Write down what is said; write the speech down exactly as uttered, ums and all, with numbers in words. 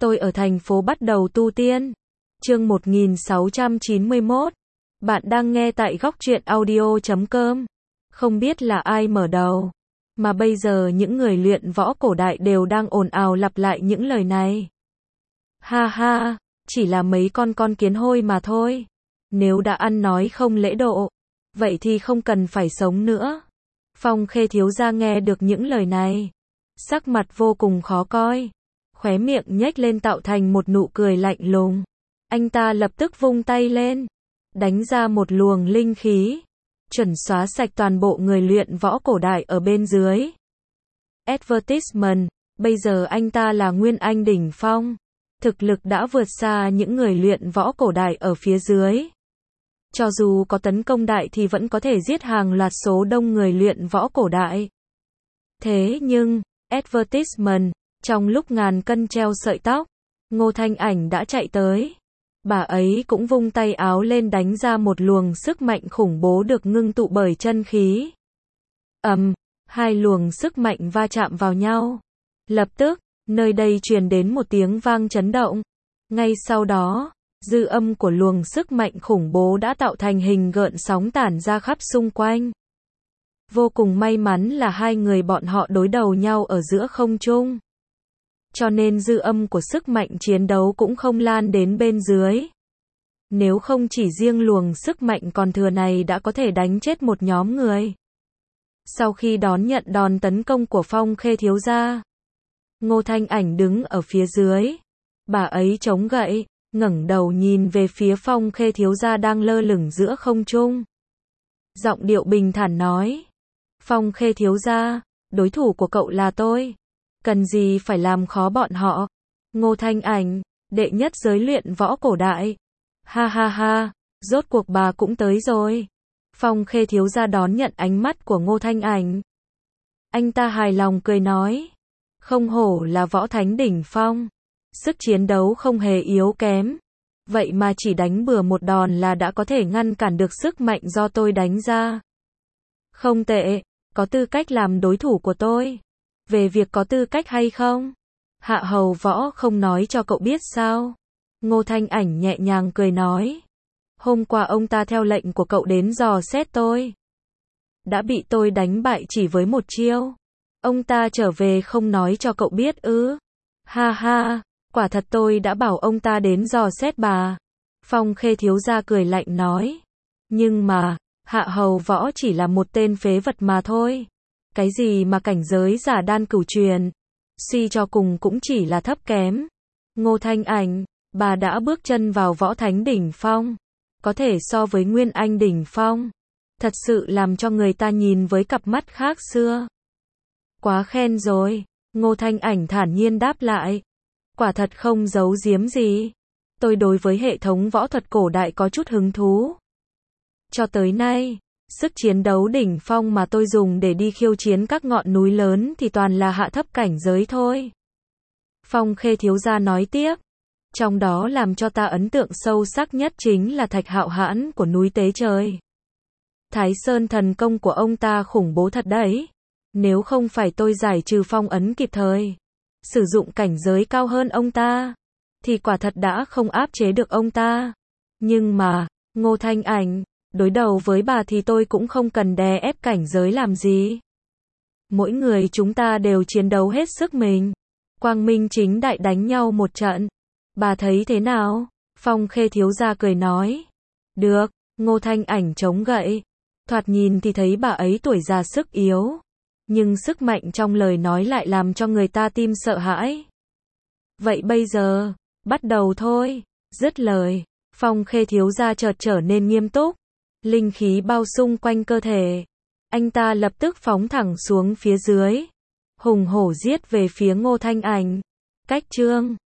Tôi ở thành phố bắt đầu tu tiên. Chương một nghìn sáu trăm chín mươi mốt. Bạn đang nghe tại góc truyện audio chấm com. Không biết là ai mở đầu, mà bây giờ những người luyện võ cổ đại đều đang ồn ào lặp lại những lời này. Ha ha, chỉ là mấy con con kiến hôi mà thôi. Nếu đã ăn nói không lễ độ, vậy thì không cần phải sống nữa. Phong Khê thiếu gia nghe được những lời này, sắc mặt vô cùng khó coi, khóe miệng nhếch lên tạo thành một nụ cười lạnh lùng. Anh ta lập tức vung tay lên, đánh ra một luồng linh khí, chuẩn xóa sạch toàn bộ người luyện võ cổ đại ở bên dưới. Advertisement, bây giờ anh ta là Nguyên Anh đỉnh phong, thực lực đã vượt xa những người luyện võ cổ đại ở phía dưới. Cho dù có tấn công đại thì vẫn có thể giết hàng loạt số đông người luyện võ cổ đại. Thế nhưng, advertisement, trong lúc ngàn cân treo sợi tóc, Ngô Thanh Ảnh đã chạy tới. Bà ấy cũng vung tay áo lên đánh ra một luồng sức mạnh khủng bố được ngưng tụ bởi chân khí. Ầm, um, hai luồng sức mạnh va chạm vào nhau. Lập tức, nơi đây truyền đến một tiếng vang chấn động. Ngay sau đó, dư âm của luồng sức mạnh khủng bố đã tạo thành hình gợn sóng tản ra khắp xung quanh. Vô cùng may mắn là hai người bọn họ đối đầu nhau ở giữa không trung, cho nên dư âm của sức mạnh chiến đấu cũng không lan đến bên dưới. Nếu không chỉ riêng luồng sức mạnh còn thừa này đã có thể đánh chết một nhóm người. Sau khi đón nhận đòn tấn công của Phong Khê thiếu gia, Ngô Thanh Ảnh đứng ở phía dưới. Bà ấy chống gậy, ngẩng đầu nhìn về phía Phong Khê thiếu gia đang lơ lửng giữa không trung. Giọng điệu bình thản nói: Phong Khê thiếu gia, đối thủ của cậu là tôi. Cần gì phải làm khó bọn họ. Ngô Thanh Ảnh, đệ nhất giới luyện võ cổ đại. Ha ha ha, rốt cuộc bà cũng tới rồi. Phong Khê thiếu gia đón nhận ánh mắt của Ngô Thanh Ảnh. Anh ta hài lòng cười nói: không hổ là võ thánh đỉnh phong, sức chiến đấu không hề yếu kém. Vậy mà chỉ đánh bừa một đòn là đã có thể ngăn cản được sức mạnh do tôi đánh ra. Không tệ, có tư cách làm đối thủ của tôi. Về việc có tư cách hay không, Hạ Hầu Võ không nói cho cậu biết sao? Ngô Thanh Ảnh nhẹ nhàng cười nói: hôm qua ông ta theo lệnh của cậu đến dò xét tôi, đã bị tôi đánh bại chỉ với một chiêu. Ông ta trở về không nói cho cậu biết ư? Ha ha, quả thật tôi đã bảo ông ta đến dò xét bà. Phong Khê thiếu gia cười lạnh nói: nhưng mà, Hạ Hầu Võ chỉ là một tên phế vật mà thôi. Cái gì mà cảnh giới giả đan cửu truyền, suy cho cùng cũng chỉ là thấp kém. Ngô Thanh Ảnh, bà đã bước chân vào võ thánh đỉnh phong, có thể so với Nguyên Anh đỉnh phong, thật sự làm cho người ta nhìn với cặp mắt khác xưa. Quá khen rồi, Ngô Thanh Ảnh thản nhiên đáp lại. Quả thật không giấu giếm gì, tôi đối với hệ thống võ thuật cổ đại có chút hứng thú. Cho tới nay, sức chiến đấu đỉnh phong mà tôi dùng để đi khiêu chiến các ngọn núi lớn thì toàn là hạ thấp cảnh giới thôi. Phong Khê thiếu gia nói tiếp. Trong đó làm cho ta ấn tượng sâu sắc nhất chính là Thạch Hạo Hãn của núi Tế Trời. Thái Sơn thần công của ông ta khủng bố thật đấy. Nếu không phải tôi giải trừ phong ấn kịp thời, sử dụng cảnh giới cao hơn ông ta, thì quả thật đã không áp chế được ông ta. Nhưng mà, Ngô Thanh Ảnh, đối đầu với bà thì tôi cũng không cần đè ép cảnh giới làm gì. Mỗi người chúng ta đều chiến đấu hết sức mình, quang minh chính đại đánh nhau một trận. Bà thấy thế nào? Phong Khê thiếu gia cười nói. Được, Ngô Thanh Ảnh chống gậy. Thoạt nhìn thì thấy bà ấy tuổi già sức yếu, nhưng sức mạnh trong lời nói lại làm cho người ta tim sợ hãi. Vậy bây giờ, bắt đầu thôi. Dứt lời, Phong Khê thiếu gia chợt trở nên nghiêm túc. Linh khí bao xung quanh cơ thể. Anh ta lập tức phóng thẳng xuống phía dưới, hùng hổ giết về phía Ngô Thanh Ảnh. Cách chương